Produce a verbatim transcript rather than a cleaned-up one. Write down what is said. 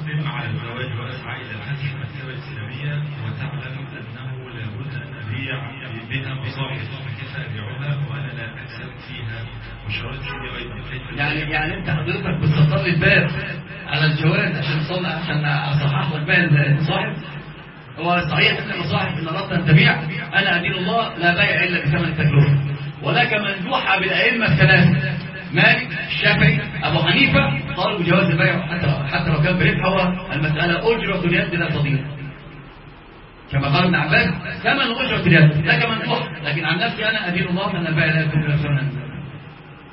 أقدم على الزواج وأسعى إلى فتح مكتبة إسلامية وتعلم أنه لابد أن أبيع بها مصاحف، فكيف أبيعها وأنا لا أكسب فيها وشرطت لي أيضا كيف؟ يعني يعني أنت حضرتك بتسطر لي الباب على الجواز عشان تصلي عشان أصحح لك بقى المصاحف؟ هو صحيح أن المصاحف إن أردت أن تبيع أنا أدين الله لا بيع إلا بثمن التكلفة، ولكن مندوحة بالأئمة الثلاثة مالك الشافعي أبو حنيفة قالوا بجواز البيع حتى حتى لو كان بربح، هو المسألة أجرة اليد لا تضيع كما قال ابن عباس ثمن أجرة اليد، ده كمندوحة، لكن عن نفسي أنا أدين الله أن البيع لا يكون إلا بثمن